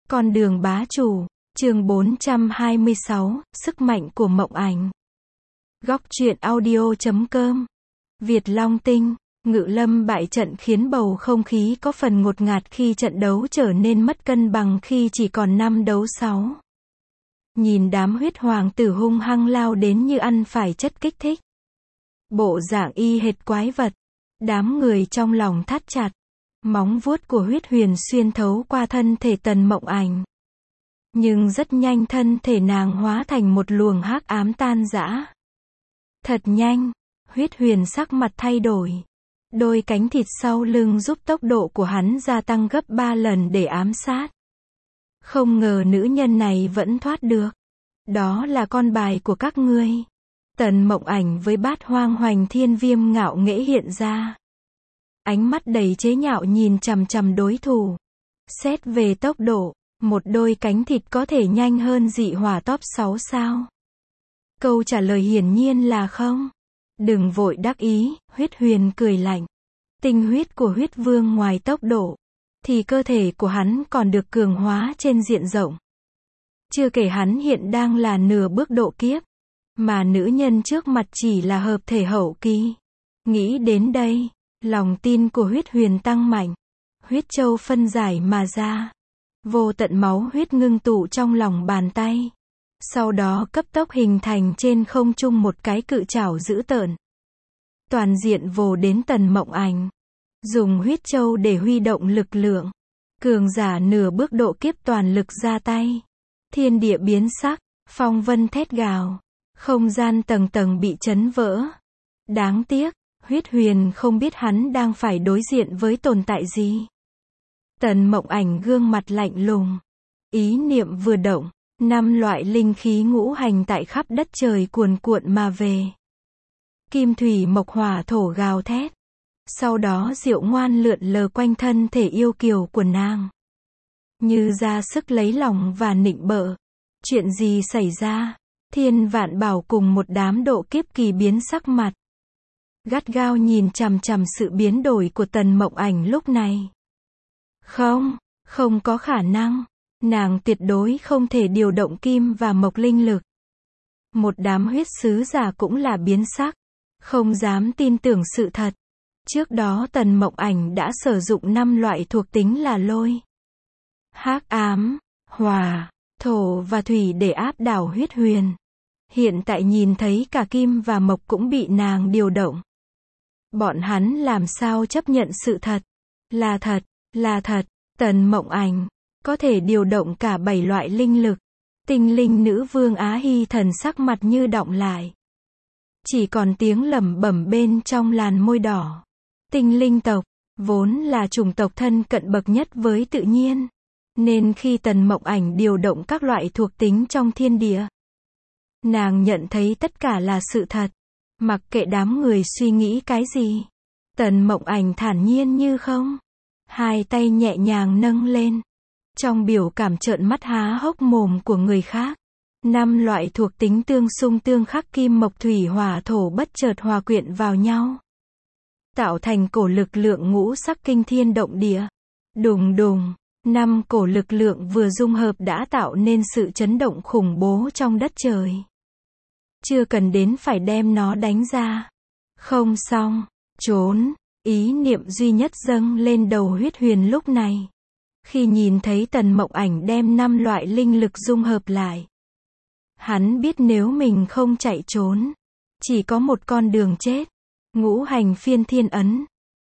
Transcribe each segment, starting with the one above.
Con đường bá chủ, chương 426, sức mạnh của mộng ảnh. Góc truyện audio.com. Việt Long Tinh, Ngự Lâm bại trận khiến bầu không khí có phần ngột ngạt khi trận đấu trở nên mất cân bằng khi chỉ còn 5 đấu 6. Nhìn đám huyết hoàng tử hung hăng lao đến như ăn phải chất kích thích. Bộ dạng y hệt quái vật. Đám người trong lòng thắt chặt. Móng vuốt của huyết huyền xuyên thấu qua thân thể Tần Mộng Ảnh. Nhưng rất nhanh thân thể nàng hóa thành một luồng hắc ám tan rã. Thật nhanh, huyết huyền sắc mặt thay đổi. Đôi cánh thịt sau lưng giúp tốc độ của hắn gia tăng gấp 3 lần để ám sát. Không ngờ nữ nhân này vẫn thoát được. Đó là con bài của các ngươi. Tần Mộng Ảnh với Bát Hoang Hoành Thiên Viêm ngạo nghễ hiện ra. Ánh mắt đầy chế nhạo nhìn chằm chằm đối thủ. Xét về tốc độ, một đôi cánh thịt có thể nhanh hơn dị hỏa top 6 sao? Câu trả lời hiển nhiên là không. Đừng vội đắc ý, huyết huyền cười lạnh. Tinh huyết của huyết vương ngoài tốc độ, thì cơ thể của hắn còn được cường hóa trên diện rộng. Chưa kể hắn hiện đang là nửa bước độ kiếp, mà nữ nhân trước mặt chỉ là hợp thể hậu kỳ. Nghĩ đến đây, lòng tin của huyết huyền tăng mạnh. Huyết châu phân giải mà ra. Vô tận máu huyết ngưng tụ trong lòng bàn tay. Sau đó cấp tốc hình thành trên không trung một cái cự trảo dữ tợn. Toàn diện vồ đến Tần Mộng Ảnh. Dùng huyết châu để huy động lực lượng. Cường giả nửa bước độ kiếp toàn lực ra tay. Thiên địa biến sắc, phong vân thét gào. Không gian tầng tầng bị chấn vỡ. Đáng tiếc, huyết huyền không biết hắn đang phải đối diện với tồn tại gì. Tần Mộng Ảnh gương mặt lạnh lùng. Ý niệm vừa động, 5 loại linh khí ngũ hành tại khắp đất trời cuồn cuộn mà về. Kim thủy mộc hỏa thổ gào thét. Sau đó diệu ngoan lượn lờ quanh thân thể yêu kiều của nàng. Như ra sức lấy lòng và nịnh bợ. Chuyện gì xảy ra? Thiên Vạn Bảo cùng một đám độ kiếp kỳ biến sắc mặt. Gắt gao nhìn chằm chằm sự biến đổi của Tần Mộng Ảnh lúc này. Không có khả năng. Nàng tuyệt đối không thể điều động kim và mộc linh lực. Một đám huyết sứ giả cũng là biến sắc. Không dám tin tưởng sự thật. Trước đó Tần Mộng Ảnh đã sử dụng 5 loại thuộc tính là lôi, hắc ám, hỏa, thổ và thủy để áp đảo huyết huyền. Hiện tại nhìn thấy cả kim và mộc cũng bị nàng điều động. Bọn hắn làm sao chấp nhận sự thật? Là thật, Tần Mộng Ảnh có thể điều động cả 7 loại linh lực. Tinh linh nữ vương Á Hy thần sắc mặt như đọng lại. Chỉ còn tiếng lẩm bẩm bên trong làn môi đỏ. Tinh linh tộc, vốn là chủng tộc thân cận bậc nhất với tự nhiên. Nên khi Tần Mộng Ảnh điều động các loại thuộc tính trong thiên địa, nàng nhận thấy tất cả là sự thật. Mặc kệ đám người suy nghĩ cái gì, Tần Mộng Ảnh thản nhiên như không. Hai tay nhẹ nhàng nâng lên. Trong biểu cảm trợn mắt há hốc mồm của người khác. 5 loại thuộc tính tương xung tương khắc kim mộc thủy hỏa thổ bất chợt hòa quyện vào nhau. Tạo thành cổ lực lượng ngũ sắc kinh thiên động địa. Đùng đùng, 5 cổ lực lượng vừa dung hợp đã tạo nên sự chấn động khủng bố trong đất trời. Chưa cần đến phải đem nó đánh ra. Không xong, trốn. Ý niệm duy nhất dâng lên đầu huyết huyền lúc này. Khi nhìn thấy Tần Mộng Ảnh đem 5 loại linh lực dung hợp lại. Hắn biết nếu mình không chạy trốn, chỉ có một con đường chết. Ngũ hành phiên thiên ấn.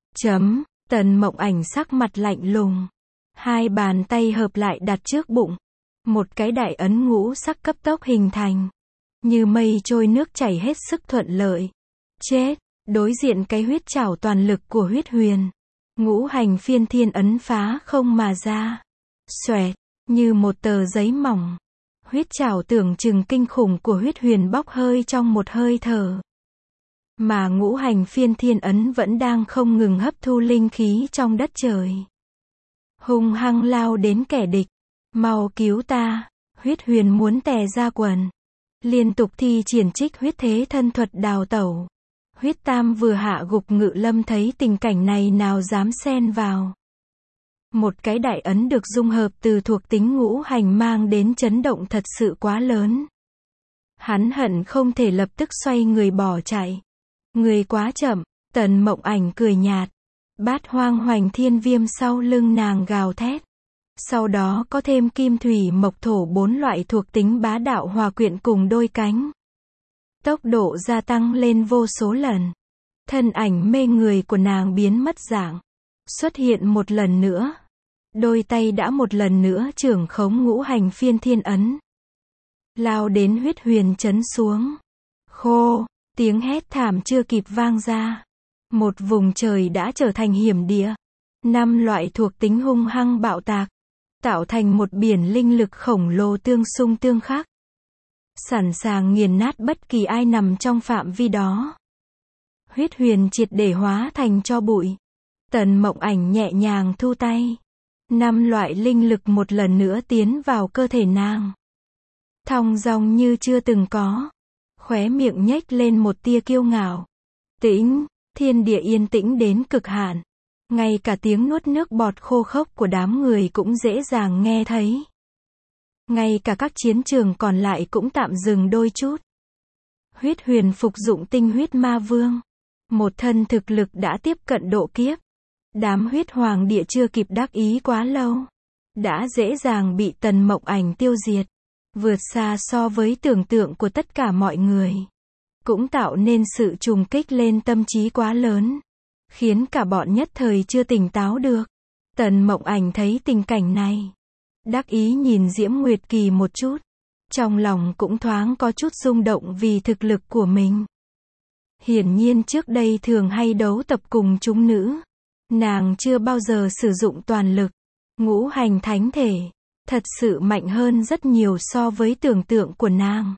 Tần Mộng Ảnh sắc mặt lạnh lùng. Hai bàn tay hợp lại đặt trước bụng. Một cái đại ấn ngũ sắc cấp tốc hình thành. Như mây trôi nước chảy hết sức thuận lợi. Chết. Đối diện cái huyết trảo toàn lực của huyết huyền. Ngũ hành phiên thiên ấn phá không mà ra. Xoẹt. Như một tờ giấy mỏng. Huyết trảo tưởng chừng kinh khủng của huyết huyền bốc hơi trong một hơi thở. Mà ngũ hành phiên thiên ấn vẫn đang không ngừng hấp thu linh khí trong đất trời. Hung hăng lao đến kẻ địch. Mau cứu ta. Huyết huyền muốn tè ra quần. Liên tục thi triển trích huyết thế thân thuật đào tẩu. Huyết tam vừa hạ gục Ngự Lâm thấy tình cảnh này nào dám xen vào. Một cái đại ấn được dung hợp từ thuộc tính ngũ hành mang đến chấn động thật sự quá lớn. Hắn hận không thể lập tức xoay người bỏ chạy. Người quá chậm, Tần Mộng Ảnh cười nhạt. Bát hoang hoành thiên viêm sau lưng nàng gào thét. Sau đó có thêm kim thủy mộc thổ 4 loại thuộc tính bá đạo hòa quyện cùng đôi cánh. Tốc độ gia tăng lên vô số lần. Thân ảnh mê người của nàng biến mất dạng. Xuất hiện một lần nữa. Đôi tay đã một lần nữa trưởng khống ngũ hành phiên thiên ấn. Lao đến huyết huyền chấn xuống. Khô, tiếng hét thảm chưa kịp vang ra. Một vùng trời đã trở thành hiểm địa. 5 loại thuộc tính hung hăng bạo tạc. Tạo thành một biển linh lực khổng lồ tương xung tương khắc. Sẵn sàng nghiền nát bất kỳ ai nằm trong phạm vi đó. Huyết huyền triệt để hóa thành tro bụi. Tần Mộng Ảnh nhẹ nhàng thu tay. 5 loại linh lực một lần nữa tiến vào cơ thể nàng. Thong dong như chưa từng có. Khóe miệng nhếch lên một tia kiêu ngạo. Tĩnh, thiên địa yên tĩnh đến cực hạn. Ngay cả tiếng nuốt nước bọt khô khốc của đám người cũng dễ dàng nghe thấy. Ngay cả các chiến trường còn lại cũng tạm dừng đôi chút. Huyết huyền phục dụng tinh huyết ma vương. Một thân thực lực đã tiếp cận độ kiếp. Đám huyết hoàng địa chưa kịp đắc ý quá lâu. Đã dễ dàng bị Tần Mộng Ảnh tiêu diệt. Vượt xa so với tưởng tượng của tất cả mọi người. Cũng tạo nên sự trùng kích lên tâm trí quá lớn. Khiến cả bọn nhất thời chưa tỉnh táo được. Tần Mộng Ảnh thấy tình cảnh này. Đắc ý nhìn Diễm Nguyệt Kỳ một chút. Trong lòng cũng thoáng có chút rung động vì thực lực của mình. Hiển nhiên trước đây thường hay đấu tập cùng chúng nữ. Nàng chưa bao giờ sử dụng toàn lực. Ngũ hành thánh thể. Thật sự mạnh hơn rất nhiều so với tưởng tượng của nàng.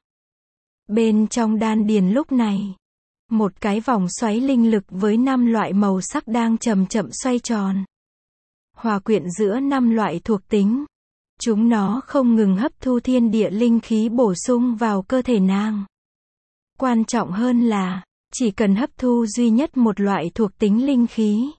Bên trong đan điền lúc này. Một cái vòng xoáy linh lực với 5 loại màu sắc đang chậm chậm xoay tròn. Hòa quyện giữa 5 loại thuộc tính. Chúng nó không ngừng hấp thu thiên địa linh khí bổ sung vào cơ thể nàng. Quan trọng hơn là, chỉ cần hấp thu duy nhất một loại thuộc tính linh khí.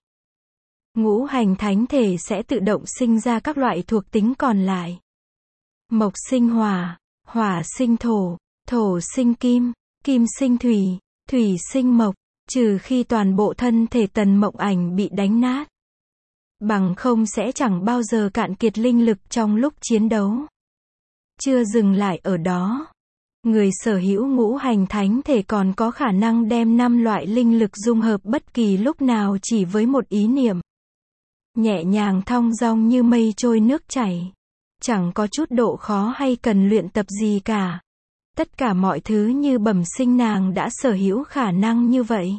Ngũ hành thánh thể sẽ tự động sinh ra các loại thuộc tính còn lại. Mộc sinh hỏa, hỏa sinh thổ, thổ sinh kim, kim sinh thủy, thủy sinh mộc, trừ khi toàn bộ thân thể Tần Mộng Ảnh bị đánh nát. Bằng không sẽ chẳng bao giờ cạn kiệt linh lực trong lúc chiến đấu. Chưa dừng lại ở đó. Người sở hữu ngũ hành thánh thể còn có khả năng đem 5 loại linh lực dung hợp bất kỳ lúc nào chỉ với một ý niệm. Nhẹ nhàng thong dong như mây trôi nước chảy. Chẳng có chút độ khó hay cần luyện tập gì cả. Tất cả mọi thứ như bẩm sinh nàng đã sở hữu khả năng như vậy.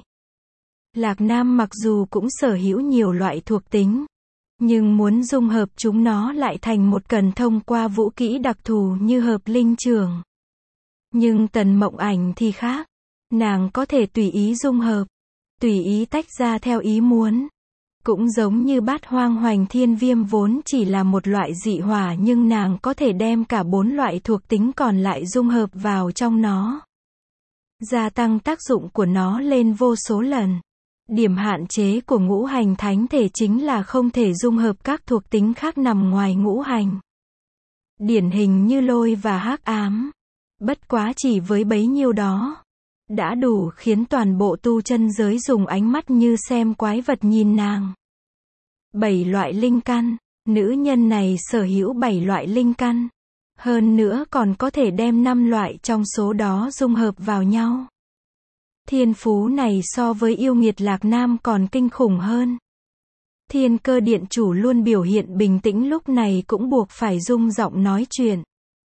Lạc Nam mặc dù cũng sở hữu nhiều loại thuộc tính. Nhưng muốn dung hợp chúng nó lại thành một cần thông qua vũ kỹ đặc thù như hợp linh trường. Nhưng Tần Mộng Ảnh thì khác. Nàng có thể tùy ý dung hợp. Tùy ý tách ra theo ý muốn. Cũng giống như bát hoang hoành thiên viêm vốn chỉ là một loại dị hỏa nhưng nàng có thể đem cả 4 loại thuộc tính còn lại dung hợp vào trong nó. Gia tăng tác dụng của nó lên vô số lần. Điểm hạn chế của ngũ hành thánh thể chính là không thể dung hợp các thuộc tính khác nằm ngoài ngũ hành. Điển hình như lôi và hắc ám. Bất quá chỉ với bấy nhiêu đó. Đã đủ khiến toàn bộ tu chân giới dùng ánh mắt như xem quái vật nhìn nàng. 7 loại linh căn. Nữ nhân này sở hữu 7 loại linh căn. Hơn nữa còn có thể đem 5 loại trong số đó dung hợp vào nhau. Thiên phú này so với yêu nghiệt Lạc Nam còn kinh khủng hơn. Thiên Cơ Điện chủ luôn biểu hiện bình tĩnh lúc này cũng buộc phải rung giọng nói chuyện.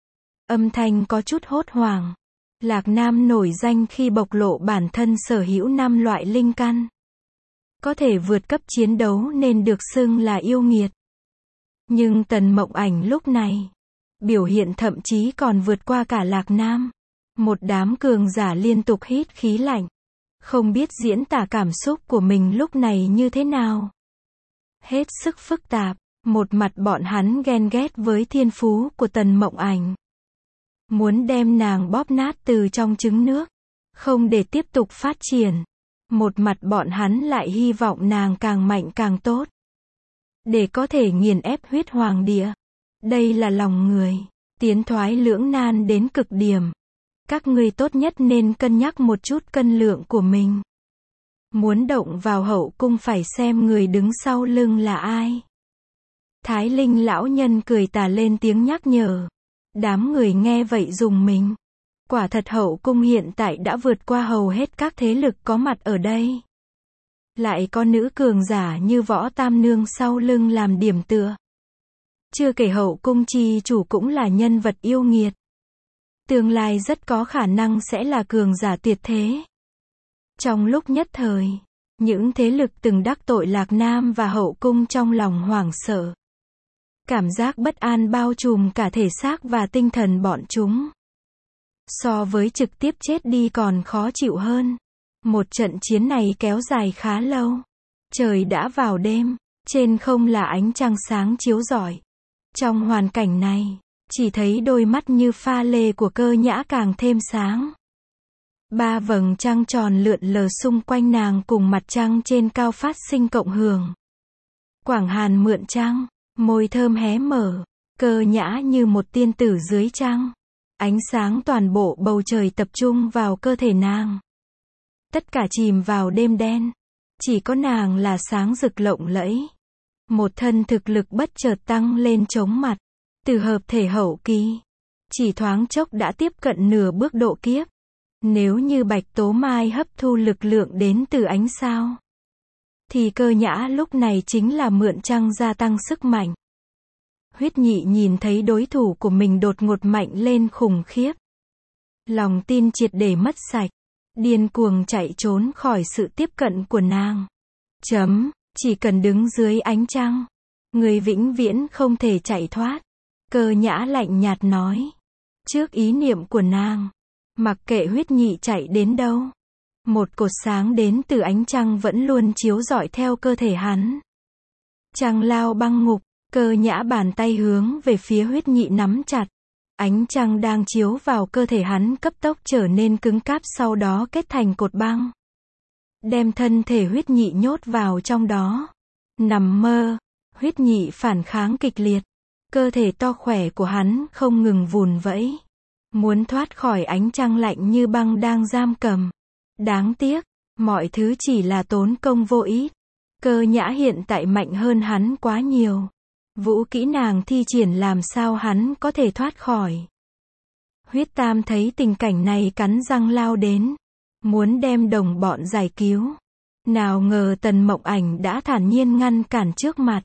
Âm thanh có chút hốt hoảng. Lạc Nam nổi danh khi bộc lộ bản thân sở hữu 5 loại linh căn. Có thể vượt cấp chiến đấu nên được xưng là yêu nghiệt. Nhưng Tần Mộng Ảnh lúc này, biểu hiện thậm chí còn vượt qua cả Lạc Nam. Một đám cường giả liên tục hít khí lạnh. Không biết diễn tả cảm xúc của mình lúc này như thế nào. Hết sức phức tạp. Một mặt bọn hắn ghen ghét với thiên phú của Tần Mộng Ảnh. Muốn đem nàng bóp nát từ trong trứng nước. Không để tiếp tục phát triển. Một mặt bọn hắn lại hy vọng nàng càng mạnh càng tốt. để có thể nghiền ép huyết hoàng địa. Đây là lòng người, tiến thoái lưỡng nan đến cực điểm. Các ngươi tốt nhất nên cân nhắc một chút cân lượng của mình. Muốn động vào hậu cung phải xem người đứng sau lưng là ai. Thái Linh lão nhân cười tà lên tiếng nhắc nhở. Đám người nghe vậy rùng mình. Quả thật hậu cung hiện tại đã vượt qua hầu hết các thế lực có mặt ở đây. Lại có nữ cường giả như Võ Tam Nương sau lưng làm điểm tựa. Chưa kể hậu cung chi chủ cũng là nhân vật yêu nghiệt. Tương lai rất có khả năng sẽ là cường giả tuyệt thế. Trong lúc nhất thời, những thế lực từng đắc tội Lạc Nam và hậu cung trong lòng hoảng sợ. Cảm giác bất an bao trùm cả thể xác và tinh thần bọn chúng. So với trực tiếp chết đi còn khó chịu hơn. Một trận chiến này kéo dài khá lâu. Trời đã vào đêm, trên không là ánh trăng sáng chiếu rọi. Trong hoàn cảnh này, chỉ thấy đôi mắt như pha lê của Cơ Nhã càng thêm sáng. 3 vầng trăng tròn lượn lờ xung quanh nàng cùng mặt trăng trên cao phát sinh cộng hưởng. Quảng Hàn mượn trăng, môi thơm hé mở, Cơ Nhã như một tiên tử dưới trăng. Ánh sáng toàn bộ bầu trời tập trung vào cơ thể nàng. Tất cả chìm vào đêm đen. Chỉ có nàng là sáng rực lộng lẫy. Một thân thực lực bất chợt tăng lên chóng mặt. Từ hợp thể hậu kỳ, chỉ thoáng chốc đã tiếp cận nửa bước độ kiếp. Nếu như Bạch Tố Mai hấp thu lực lượng đến từ ánh sao, thì Cơ Nhã lúc này chính là mượn trăng gia tăng sức mạnh. Huyết Nhị nhìn thấy đối thủ của mình đột ngột mạnh lên khủng khiếp. Lòng tin triệt để mất sạch. Điên cuồng chạy trốn khỏi sự tiếp cận của nàng. Chỉ cần đứng dưới ánh trăng, người vĩnh viễn không thể chạy thoát. Cơ Nhã lạnh nhạt nói. Trước ý niệm của nàng, mặc kệ Huyết Nhị chạy đến đâu, một cột sáng đến từ ánh trăng vẫn luôn chiếu rọi theo cơ thể hắn. Trăng lao băng ngục, Cơ Nhã bàn tay hướng về phía Huyết Nhị nắm chặt. Ánh trăng đang chiếu vào cơ thể hắn cấp tốc trở nên cứng cáp, sau đó kết thành cột băng. Đem thân thể Huyết Nhị nhốt vào trong đó. Nằm mơ, Huyết Nhị phản kháng kịch liệt. Cơ thể to khỏe của hắn không ngừng vùn vẫy. Muốn thoát khỏi ánh trăng lạnh như băng đang giam cầm. Đáng tiếc, mọi thứ chỉ là tốn công vô ích. Cơ Nhã hiện tại mạnh hơn hắn quá nhiều. Vũ kỹ nàng thi triển làm sao hắn có thể thoát khỏi. Huyết Tam thấy tình cảnh này cắn răng lao đến. Muốn đem đồng bọn giải cứu. Nào ngờ Tần Mộng Ảnh đã thản nhiên ngăn cản trước mặt.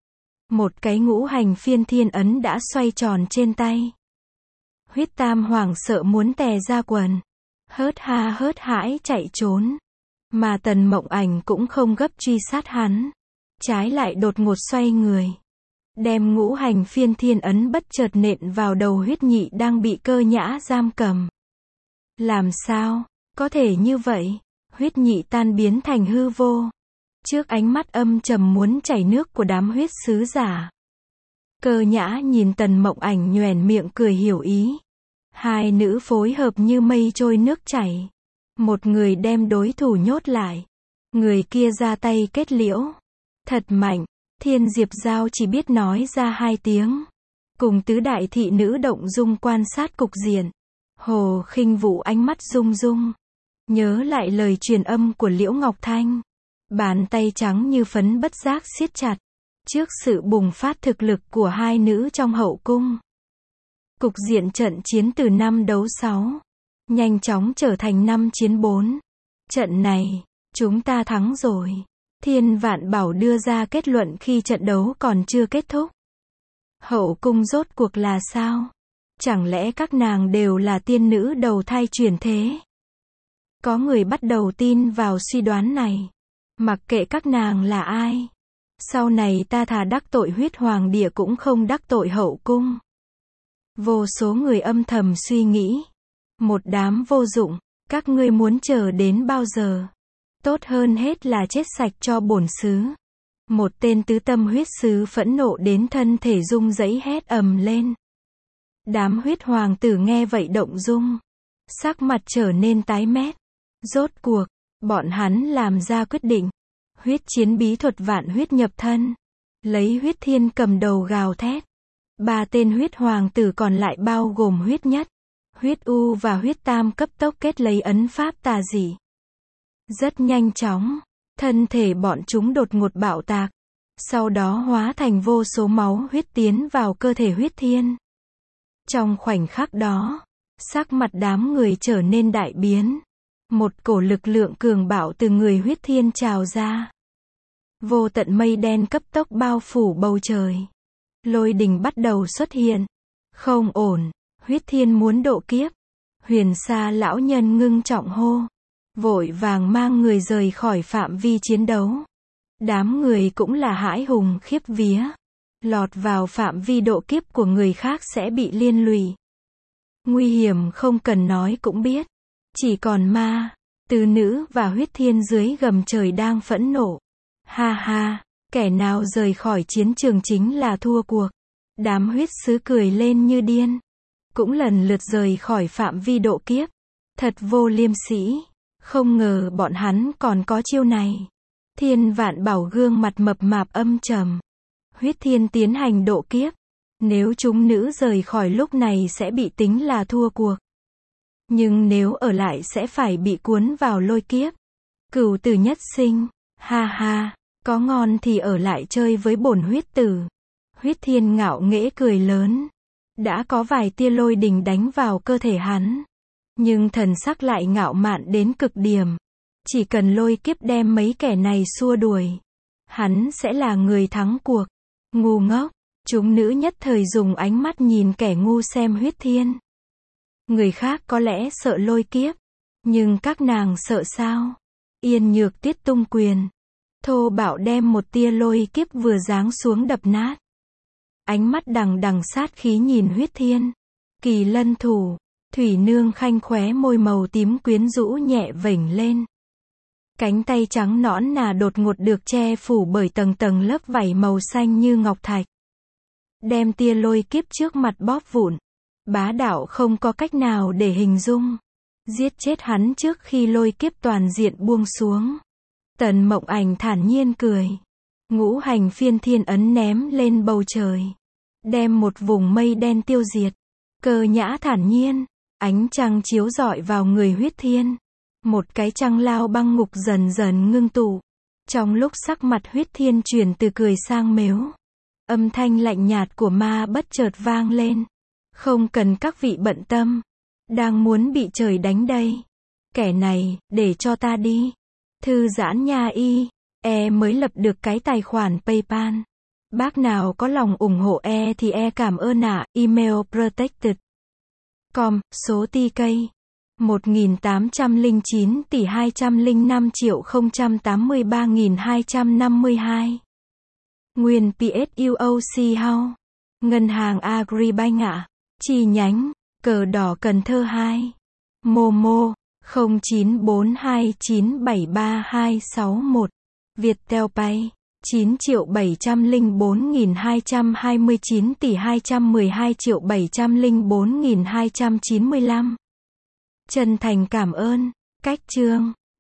Một cái ngũ hành phiên thiên ấn đã xoay tròn trên tay. Huyết Tam hoảng sợ muốn tè ra quần. Hớt ha hớt hãi chạy trốn. Mà Tần Mộng Ảnh cũng không gấp truy sát hắn. Trái lại đột ngột xoay người. Đem ngũ hành phiên thiên ấn bất chợt nện vào đầu Huyết Nhị đang bị Cơ Nhã giam cầm. Làm sao có thể như vậy? Huyết Nhị tan biến thành hư vô. Trước ánh mắt âm trầm muốn chảy nước của đám huyết sứ giả. Cơ Nhã nhìn Tần Mộng Ảnh nhoẻn miệng cười hiểu ý. Hai nữ phối hợp như mây trôi nước chảy. Một người đem đối thủ nhốt lại. Người kia ra tay kết liễu. Thật mạnh. Thiên Diệp Giao chỉ biết nói ra 2 tiếng. Cùng tứ đại thị nữ động dung quan sát cục diện. Hồ Khinh Vũ ánh mắt rung rung. Nhớ lại lời truyền âm của Liễu Ngọc Thanh. Bàn tay trắng như phấn bất giác siết chặt. Trước sự bùng phát thực lực của hai nữ trong hậu cung. Cục diện trận chiến từ 5 đấu 6. Nhanh chóng trở thành 5 chiến 4. Trận này, chúng ta thắng rồi. Thiên Vạn Bảo đưa ra kết luận khi trận đấu còn chưa kết thúc. Hậu cung rốt cuộc là sao? Chẳng lẽ các nàng đều là tiên nữ đầu thai chuyển thế? Có người bắt đầu tin vào suy đoán này. Mặc kệ các nàng là ai. Sau này ta thà đắc tội huyết hoàng địa cũng không đắc tội hậu cung. Vô số người âm thầm suy nghĩ. Một đám vô dụng, các ngươi muốn chờ đến bao giờ? Tốt hơn hết là chết sạch cho bổn sứ. Một tên tứ tâm huyết sứ phẫn nộ đến thân thể rung rẩy hét ầm lên. Đám huyết hoàng tử nghe vậy động dung. Sắc mặt trở nên tái mét. Rốt cuộc, bọn hắn làm ra quyết định. Huyết chiến bí thuật vạn huyết nhập thân. lấy huyết thiên cầm đầu gào thét. 3 tên huyết hoàng tử còn lại bao gồm huyết nhất, huyết u và huyết tam cấp tốc kết lấy ấn pháp tà dị. Rất nhanh chóng, thân thể bọn chúng đột ngột bạo tạc, sau đó hóa thành vô số máu huyết tiến vào cơ thể huyết thiên. Trong khoảnh khắc đó, sắc mặt đám người trở nên đại biến. Một cổ lực lượng cường bạo từ người huyết thiên trào ra. Vô tận mây đen cấp tốc bao phủ bầu trời. Lôi đình bắt đầu xuất hiện. Không ổn, huyết thiên muốn độ kiếp. Huyền Sa lão nhân ngưng trọng hô. Vội vàng mang người rời khỏi phạm vi chiến đấu. Đám người cũng là hãi hùng khiếp vía. Lọt vào phạm vi độ kiếp của người khác sẽ bị liên lụy. Nguy hiểm không cần nói cũng biết. Chỉ còn ma, tứ nữ và huyết thiên dưới gầm trời đang phẫn nộ. Ha ha, kẻ nào rời khỏi chiến trường chính là thua cuộc. Đám huyết sứ cười lên như điên. Cũng lần lượt rời khỏi phạm vi độ kiếp. Thật vô liêm sỉ. Không ngờ bọn hắn còn có chiêu này. Thiên Vạn Bảo gương mặt mập mạp âm trầm. Huyết thiên tiến hành độ kiếp. Nếu chúng nữ rời khỏi lúc này sẽ bị tính là thua cuộc. Nhưng nếu ở lại sẽ phải bị cuốn vào lôi kiếp. Cửu tử nhất sinh. Ha ha, có ngon thì ở lại chơi với bổn huyết tử. Huyết thiên ngạo nghễ cười lớn. Đã có vài tia lôi đình đánh vào cơ thể hắn. Nhưng thần sắc lại ngạo mạn đến cực điểm. Chỉ cần lôi kiếp đem mấy kẻ này xua đuổi. Hắn sẽ là người thắng cuộc. Ngu ngốc. Chúng nữ nhất thời dùng ánh mắt nhìn kẻ ngu xem huyết thiên. Người khác có lẽ sợ lôi kiếp. Nhưng các nàng sợ sao? Yên Nhược Tiết tung quyền. Thô bạo đem một tia lôi kiếp vừa giáng xuống đập nát. Ánh mắt đằng đằng sát khí nhìn huyết thiên. Kỳ lân thủ. Thủy nương khanh khóe môi màu tím quyến rũ nhẹ vểnh lên. Cánh tay trắng nõn nà đột ngột được che phủ bởi tầng tầng lớp vảy màu xanh như ngọc thạch. Đem tia lôi kiếp trước mặt bóp vụn. Bá đạo không có cách nào để hình dung. Giết chết hắn trước khi lôi kiếp toàn diện buông xuống. Tần Mộng Ảnh thản nhiên cười. Ngũ hành phiên thiên ấn ném lên bầu trời. Đem một vùng mây đen tiêu diệt. Cơ nhã thản nhiên. Ánh trăng chiếu rọi vào người huyết thiên. Một cái trăng lao băng ngục dần dần ngưng tụ. Trong lúc sắc mặt huyết thiên chuyển từ cười sang mếu. Âm thanh lạnh nhạt của ma bất chợt vang lên. Không cần các vị bận tâm. Đang muốn bị trời đánh đây. Kẻ này, để cho ta đi. Thư giãn nha y. Mới lập được cái tài khoản PayPal. Bác nào có lòng ủng hộ thì cảm ơn ạ. Email protected. Com, số TK. 1809 tỷ 205 triệu 083.252. Nguyên PSUOC House. Ngân hàng Agribank ạ. Chi nhánh. Cờ đỏ Cần Thơ 2. Momo. 0942973261. Viettel Pay. 9.704.229 tỷ 212.704.295. Chân thành cảm ơn. Cách chương.